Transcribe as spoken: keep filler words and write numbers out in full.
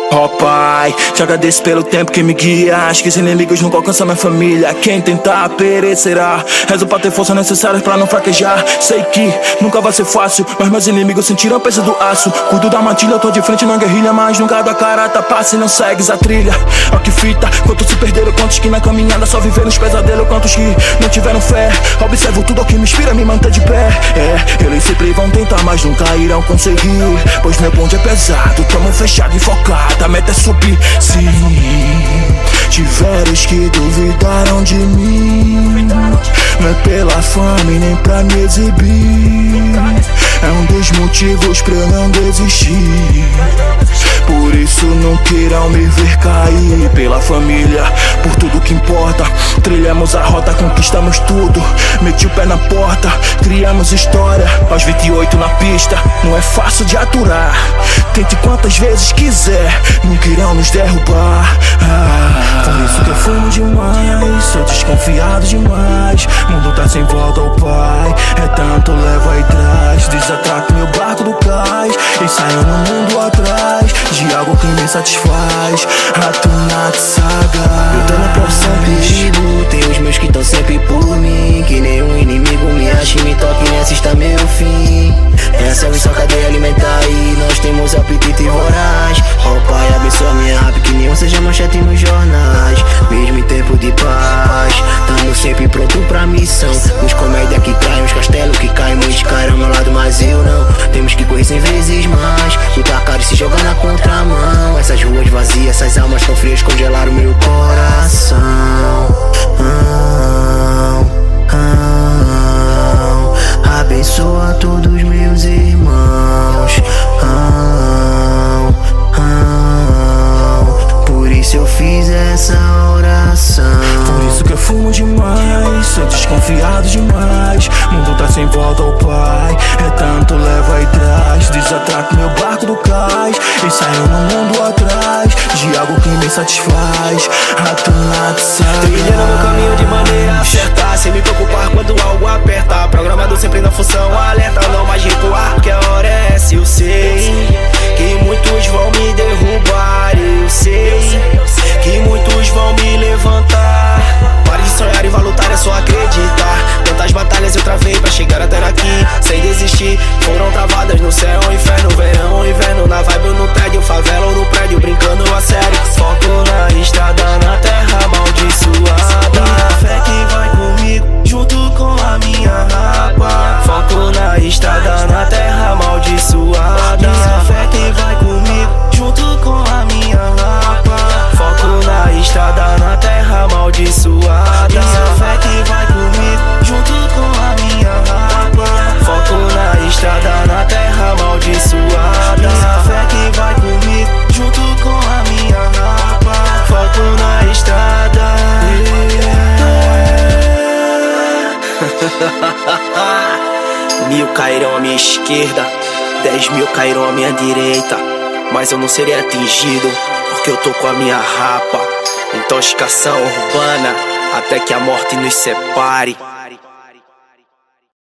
Ó Pai, te agradeço pelo tempo que me guia. Acho que os inimigos nunca alcançam minha família. Quem tentar perecerá. Rezo pra ter força necessária pra não fraquejar. Sei que nunca vai ser fácil, mas meus inimigos sentiram o peso do aço. Cuido da matilha, tô de frente na guerrilha, mas nunca dá cara, tá passa e não segues a trilha. Ó que fita, quantos se perderam, quantos que na caminhada só viveram os pesadelos, quantos que não tiveram fé. Observo tudo o que me inspira, me manter de pé. É, eles sempre vão tentar, mas nunca irão conseguir, pois meu bonde é pesado, tamo fechado e focado. A meta é subir, sim. Tiveram os que duvidaram de mim. Não é pela fama e nem pra me exibir. É um dos motivos pra eu não desistir. Por isso não queiram me ver cair. Pela família, por tudo que importa. Trilhamos a rota, conquistamos tudo. Meti o pé na porta, criamos história. Aos vinte e oito na pista, não é fácil de aturar. Tente quantas vezes quiser, nunca irão nos derrubar. ah, Por isso que eu fumo demais, sou desconfiado demais. Mundo tá sem volta ao Pai. É tanto leva e traz, desatraco meu barco do cais e saio no mundo atrás de algo que me satisfaz. Ratunat Saga. Eu tô na profissão perigo, tem os meus que tão sempre por mim. Que nenhum inimigo me ache, me toque, nem assista meu fim. Essa é só cadeia alimentar e nós temos apetite voraz. Ó oh, Pai, abençoa minha rap, que nenhum seja manchete nos jornais. Mesmo em tempo de paz, tamo sempre pronto pra missão. Os comédia que traem, os castelos que caem, muitos caem ao meu lado, mas eu não. Temos que correr cem vezes mais, lutar caro e se jogar na contramão. Essas ruas vazias, essas almas tão frias congelaram meu coração. ah, ah, Abençoa todos meus irmãos. ah, ah, Por isso eu fiz essa oração. Por isso que eu fumo demais, sou desconfiado demais. Mundo tá sem volta ao Pai. É tanto leva e traz, desatraco meu barco do cais e saio no mundo atrás de algo que me satisfaz. Ratunat Saga. Trilhando meu caminho de maneira certa, sem me preocupar quando algo aperta. Programado sempre na função alerta, não mais recuar, porque a hora é essa. Eu sei que muitos vão me derrubar, eu sei que muitos vão me levantar. Pare de sonhar e vá lutar, é só acreditar. Quantas batalhas eu travei pra chegar até aqui, sem desistir. Foram travadas no céu, inferno, verão ou inverno. Na vibe ou no tédio, favela ou no prédio, brincando a sério. Foco na estrada, na terra amaldiçoada. Minha fé que vai comigo, junto com a minha rapa. Foco na estrada, na terra amaldiçoada. Minha fé que vai comigo, junto com a minha rapa. Foco na estrada, na terra amaldiçoada. Minha fé que vai comigo, junto com a minha rapa. Foco na estrada, na terra amaldiçoada. Minha fé que vai comigo, junto com a minha rapa. Foco na estrada. Yeah. Mil cairão à minha esquerda, dez mil cairão à minha direita, mas eu não serei atingido, porque eu tô com a minha rapa. Intoxicação urbana, até que a morte nos separe.